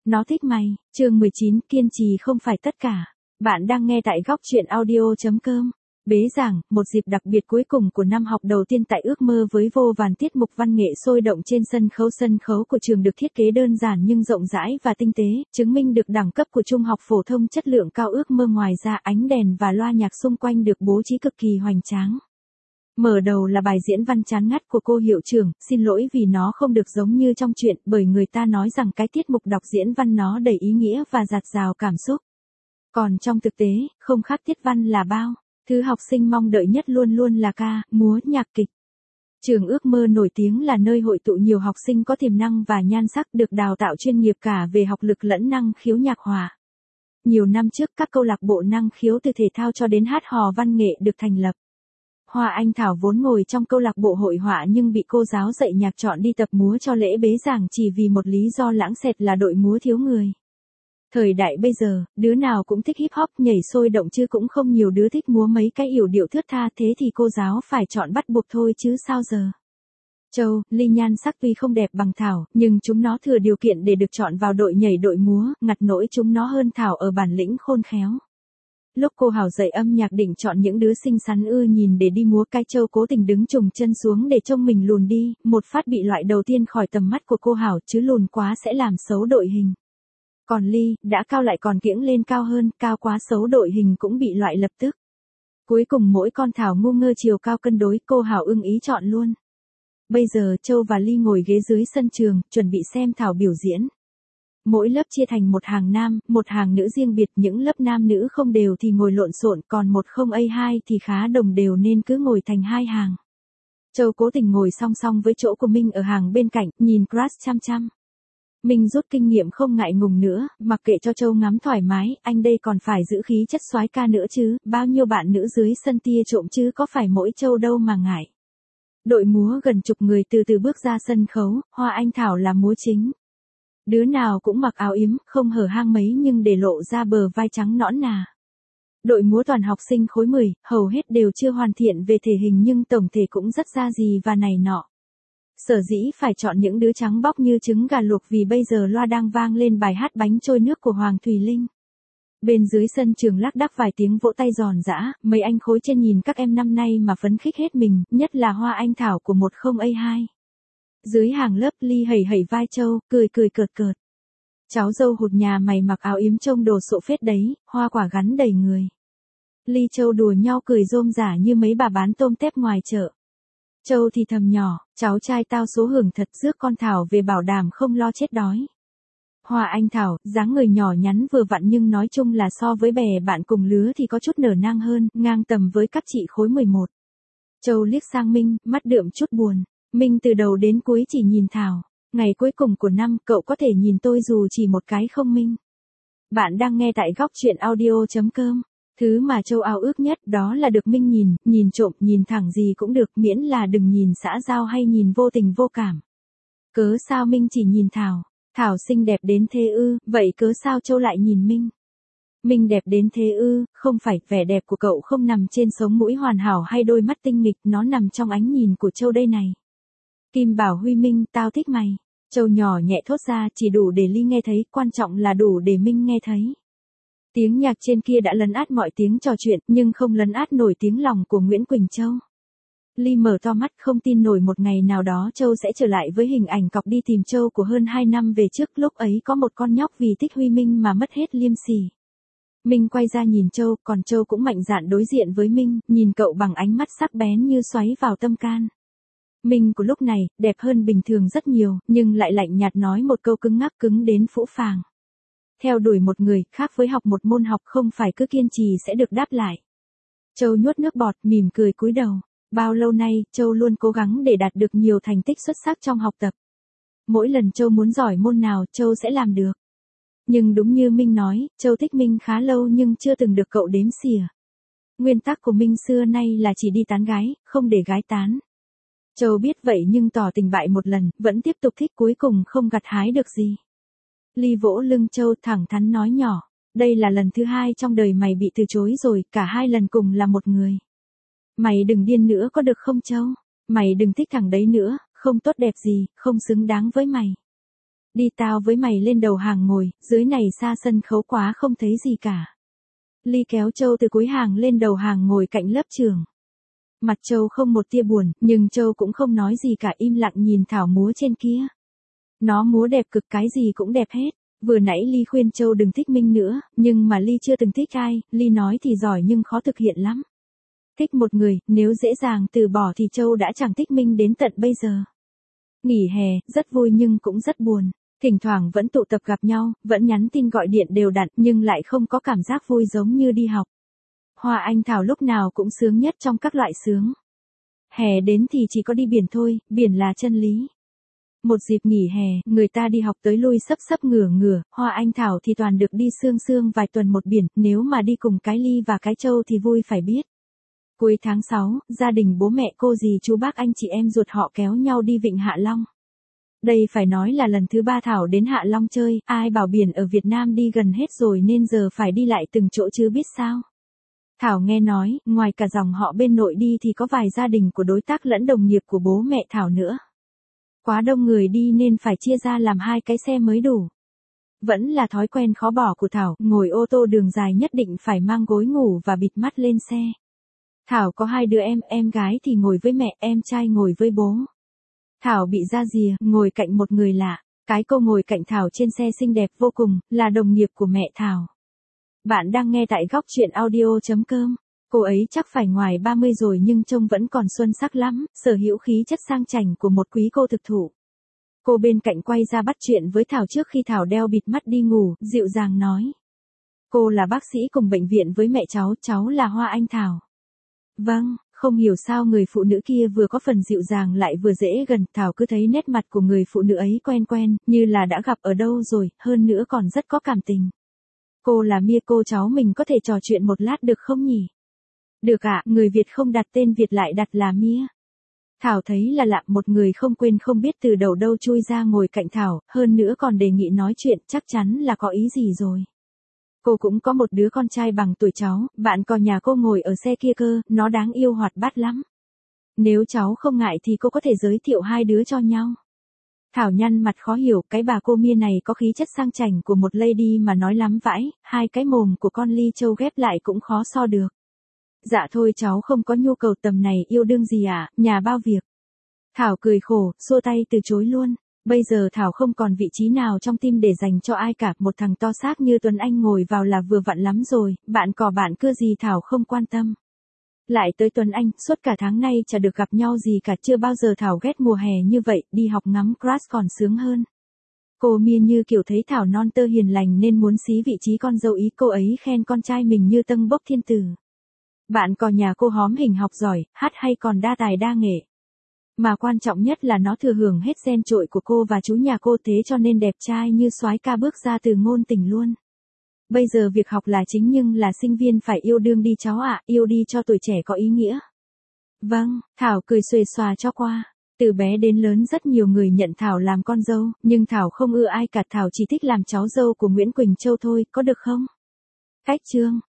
Nó thích mày. Chương 19, kiên trì không phải tất cả. Bạn đang nghe tại góc truyện audio.com. Bế giảng, một dịp đặc biệt cuối cùng của năm học đầu tiên tại ước mơ với vô vàn tiết mục văn nghệ sôi động trên sân khấu của trường được thiết kế đơn giản nhưng rộng rãi và tinh tế, chứng minh được đẳng cấp của trung học phổ thông chất lượng cao. Ước mơ ngoài ra ánh đèn và loa nhạc xung quanh được bố trí cực kỳ hoành tráng. Mở đầu là bài diễn văn chán ngắt của cô hiệu trưởng, xin lỗi vì nó không được giống như trong truyện, bởi người ta nói rằng cái tiết mục đọc diễn văn nó đầy ý nghĩa và dạt dào cảm xúc. Còn trong thực tế, không khác tiết văn là bao. Thứ học sinh mong đợi nhất luôn luôn là ca, múa, nhạc kịch. Trường ước mơ nổi tiếng là nơi hội tụ nhiều học sinh có tiềm năng và nhan sắc được đào tạo chuyên nghiệp cả về học lực lẫn năng khiếu nhạc họa. Nhiều năm trước các câu lạc bộ năng khiếu từ thể thao cho đến hát hò văn nghệ được thành lập. Hoa Anh Thảo vốn ngồi trong câu lạc bộ hội họa nhưng bị cô giáo dạy nhạc chọn đi tập múa cho lễ bế giảng chỉ vì một lý do lãng xẹt là đội múa thiếu người. Thời đại bây giờ, đứa nào cũng thích hip hop nhảy sôi động chứ cũng không nhiều đứa thích múa mấy cái yểu điệu thướt tha, thế thì cô giáo phải chọn bắt buộc thôi chứ sao giờ. Châu, Ly nhan sắc tuy không đẹp bằng Thảo, nhưng chúng nó thừa điều kiện để được chọn vào đội nhảy đội múa, ngặt nỗi chúng nó hơn Thảo ở bản lĩnh khôn khéo. Lúc cô Hảo dạy âm nhạc định chọn những đứa xinh xắn ưa nhìn để đi múa, cái Châu cố tình đứng trùng chân xuống để trông mình lùn đi, một phát bị loại đầu tiên khỏi tầm mắt của cô Hảo, chứ lùn quá sẽ làm xấu đội hình. Còn Ly, đã cao lại còn kiễng lên cao hơn, cao quá xấu đội hình cũng bị loại lập tức. Cuối cùng mỗi con Thảo ngu ngơ chiều cao cân đối, cô Hảo ưng ý chọn luôn. Bây giờ Châu và Ly ngồi ghế dưới sân trường, chuẩn bị xem Thảo biểu diễn. Mỗi lớp chia thành một hàng nam, một hàng nữ riêng biệt, những lớp nam nữ không đều thì ngồi lộn xộn, còn 10A2 thì khá đồng đều nên cứ ngồi thành hai hàng. Châu cố tình ngồi song song với chỗ của Minh ở hàng bên cạnh, nhìn crush chăm chăm. Minh rút kinh nghiệm không ngại ngùng nữa, mặc kệ cho Châu ngắm thoải mái, anh đây còn phải giữ khí chất soái ca nữa chứ, bao nhiêu bạn nữ dưới sân tia trộm chứ có phải mỗi Châu đâu mà ngại. Đội múa gần chục người từ từ bước ra sân khấu, Hoa Anh Thảo là múa chính. Đứa nào cũng mặc áo yếm, không hở hang mấy nhưng để lộ ra bờ vai trắng nõn nà. Đội múa toàn học sinh khối 10, hầu hết đều chưa hoàn thiện về thể hình nhưng tổng thể cũng rất ra gì và này nọ. Sở dĩ phải chọn những đứa trắng bóc như trứng gà luộc vì bây giờ loa đang vang lên bài hát Bánh trôi nước của Hoàng Thùy Linh. Bên dưới sân trường lác đác vài tiếng vỗ tay giòn giã, mấy anh khối trên nhìn các em năm nay mà phấn khích hết mình, nhất là Hoa Anh Thảo của 10A2. Dưới hàng lớp Ly hẩy hẩy vai Châu, cười cợt cợt. Cháu dâu hụt nhà mày mặc áo yếm trông đồ sộ phết đấy, hoa quả gắn đầy người. Ly Châu đùa nhau cười rôm rả như mấy bà bán tôm tép ngoài chợ. Châu thì thầm nhỏ, cháu trai tao số hưởng thật, rước con Thảo về bảo đảm không lo chết đói. Hoa Anh Thảo, dáng người nhỏ nhắn vừa vặn nhưng nói chung là so với bè bạn cùng lứa thì có chút nở nang hơn, ngang tầm với các chị khối 11. Châu liếc sang Minh, mắt đượm chút buồn. Minh từ đầu đến cuối chỉ nhìn Thảo. Ngày cuối cùng của năm, cậu có thể nhìn tôi dù chỉ một cái không Minh? Bạn đang nghe tại góc truyện audio.com. Thứ mà Châu ao ước nhất đó là được Minh nhìn trộm, nhìn thẳng gì cũng được, miễn là đừng nhìn xã giao hay nhìn vô tình vô cảm. Cớ sao Minh chỉ nhìn Thảo? Thảo xinh đẹp đến thế ư, vậy cớ sao Châu lại nhìn Minh? Minh đẹp đến thế ư, không phải, vẻ đẹp của cậu không nằm trên sống mũi hoàn hảo hay đôi mắt tinh nghịch, nó nằm trong ánh nhìn của Châu đây này. Kim bảo Huy Minh, tao thích mày. Châu nhỏ nhẹ thốt ra, chỉ đủ để Ly nghe thấy, quan trọng là đủ để Minh nghe thấy. Tiếng nhạc trên kia đã lấn át mọi tiếng trò chuyện, nhưng không lấn át nổi tiếng lòng của Nguyễn Quỳnh Châu. Ly mở to mắt không tin nổi một ngày nào đó Châu sẽ trở lại với hình ảnh cọc đi tìm Châu của hơn 2 năm về trước, lúc ấy có một con nhóc vì thích Huy Minh mà mất hết liêm sỉ. Minh quay ra nhìn Châu, còn Châu cũng mạnh dạn đối diện với Minh, nhìn cậu bằng ánh mắt sắc bén như xoáy vào tâm can. Minh của lúc này, đẹp hơn bình thường rất nhiều, nhưng lại lạnh nhạt nói một câu cứng ngắc cứng đến phũ phàng. Theo đuổi một người, khác với học một môn học không phải cứ kiên trì sẽ được đáp lại. Châu nuốt nước bọt, mỉm cười cúi đầu. Bao lâu nay, Châu luôn cố gắng để đạt được nhiều thành tích xuất sắc trong học tập. Mỗi lần Châu muốn giỏi môn nào, Châu sẽ làm được. Nhưng đúng như Minh nói, Châu thích Minh khá lâu nhưng chưa từng được cậu đếm xỉa. Nguyên tắc của Minh xưa nay là chỉ đi tán gái, không để gái tán. Châu biết vậy nhưng tỏ tình bại một lần, vẫn tiếp tục thích, cuối cùng không gặt hái được gì. Ly vỗ lưng Châu thẳng thắn nói nhỏ, đây là lần thứ 2 trong đời mày bị từ chối rồi, cả 2 lần cùng là một người. Mày đừng điên nữa có được không Châu? Mày đừng thích thằng đấy nữa, không tốt đẹp gì, không xứng đáng với mày. Đi tao với mày lên đầu hàng ngồi, dưới này xa sân khấu quá không thấy gì cả. Ly kéo Châu từ cuối hàng lên đầu hàng ngồi cạnh lớp trưởng. Mặt Châu không một tia buồn, nhưng Châu cũng không nói gì cả, im lặng nhìn Thảo múa trên kia. Nó múa đẹp cực, cái gì cũng đẹp hết. Vừa nãy Ly khuyên Châu đừng thích Minh nữa, nhưng mà Ly chưa từng thích ai, Ly nói thì giỏi nhưng khó thực hiện lắm. Thích một người, nếu dễ dàng từ bỏ thì Châu đã chẳng thích Minh đến tận bây giờ. Nghỉ hè, rất vui nhưng cũng rất buồn. Thỉnh thoảng vẫn tụ tập gặp nhau, vẫn nhắn tin gọi điện đều đặn, nhưng lại không có cảm giác vui giống như đi học. Hoa Anh Thảo lúc nào cũng sướng nhất trong các loại sướng. Hè đến thì chỉ có đi biển thôi, biển là chân lý. Một dịp nghỉ hè, người ta đi học tới lui sấp sấp ngửa ngửa, Hoa Anh Thảo thì toàn được đi sương sương vài tuần một biển, nếu mà đi cùng cái Ly và cái Châu thì vui phải biết. Cuối tháng 6, gia đình bố mẹ cô dì chú bác anh chị em ruột họ kéo nhau đi Vịnh Hạ Long. Đây phải nói là lần thứ 3 Thảo đến Hạ Long chơi, ai bảo biển ở Việt Nam đi gần hết rồi nên giờ phải đi lại từng chỗ chứ biết sao. Thảo nghe nói, ngoài cả dòng họ bên nội đi thì có vài gia đình của đối tác lẫn đồng nghiệp của bố mẹ Thảo nữa. Quá đông người đi nên phải chia ra làm 2 cái xe mới đủ. Vẫn là thói quen khó bỏ của Thảo, ngồi ô tô đường dài nhất định phải mang gối ngủ và bịt mắt lên xe. Thảo có 2 đứa em gái thì ngồi với mẹ, em trai ngồi với bố. Thảo bị ra rìa, ngồi cạnh một người lạ. Cái cô ngồi cạnh Thảo trên xe xinh đẹp vô cùng, là đồng nghiệp của mẹ Thảo. Bạn đang nghe tại góc chuyện audio.com. Cô ấy chắc phải ngoài 30 rồi nhưng trông vẫn còn xuân sắc lắm, sở hữu khí chất sang chảnh của một quý cô thực thụ. Cô bên cạnh quay ra bắt chuyện với Thảo trước khi Thảo đeo bịt mắt đi ngủ, dịu dàng nói. Cô là bác sĩ cùng bệnh viện với mẹ cháu là Hoa Anh Thảo. Vâng, không hiểu sao người phụ nữ kia vừa có phần dịu dàng lại vừa dễ gần, Thảo cứ thấy nét mặt của người phụ nữ ấy quen, như là đã gặp ở đâu rồi, hơn nữa còn rất có cảm tình. Cô là Mia, cô cháu mình có thể trò chuyện một lát được không nhỉ? Được ạ, người Việt không đặt tên Việt lại đặt là Mia. Thảo thấy là lạ, một người không quên không biết từ đầu đâu chui ra ngồi cạnh Thảo, hơn nữa còn đề nghị nói chuyện, chắc chắn là có ý gì rồi. Cô cũng có một đứa con trai bằng tuổi cháu, bạn cò nhà cô ngồi ở xe kia cơ, nó đáng yêu hoạt bát lắm. Nếu cháu không ngại thì cô có thể giới thiệu 2 đứa cho nhau. Thảo nhăn mặt khó hiểu, cái bà cô Mia này có khí chất sang chảnh của một lady mà nói lắm vãi, 2 cái mồm của con Ly Châu ghép lại cũng khó so được. Dạ thôi cháu không có nhu cầu tầm này, yêu đương gì ạ, nhà bao việc. Thảo cười khổ, xua tay từ chối luôn. Bây giờ Thảo không còn vị trí nào trong tim để dành cho ai cả, một thằng to xác như Tuấn Anh ngồi vào là vừa vặn lắm rồi, bạn cò bạn cưa gì Thảo không quan tâm. Lại tới Tuấn Anh, suốt cả tháng nay chả được gặp nhau gì cả, chưa bao giờ Thảo ghét mùa hè như vậy, đi học ngắm grass còn sướng hơn. Cô Mia như kiểu thấy Thảo non tơ hiền lành nên muốn xí vị trí con dâu ý, cô ấy khen con trai mình như tâng bốc thiên tử. Bạn cò nhà cô hóm hình học giỏi, hát hay còn đa tài đa nghệ. Mà quan trọng nhất là nó thừa hưởng hết gen trội của cô và chú nhà cô, thế cho nên đẹp trai như soái ca bước ra từ ngôn tình luôn. Bây giờ việc học là chính nhưng là sinh viên phải yêu đương đi cháu ạ, yêu đi cho tuổi trẻ có ý nghĩa. Vâng, Thảo cười xuề xòa cho qua. Từ bé đến lớn rất nhiều người nhận Thảo làm con dâu, nhưng Thảo không ưa ai cả, Thảo chỉ thích làm cháu dâu của Nguyễn Quỳnh Châu thôi, có được không? Cách chương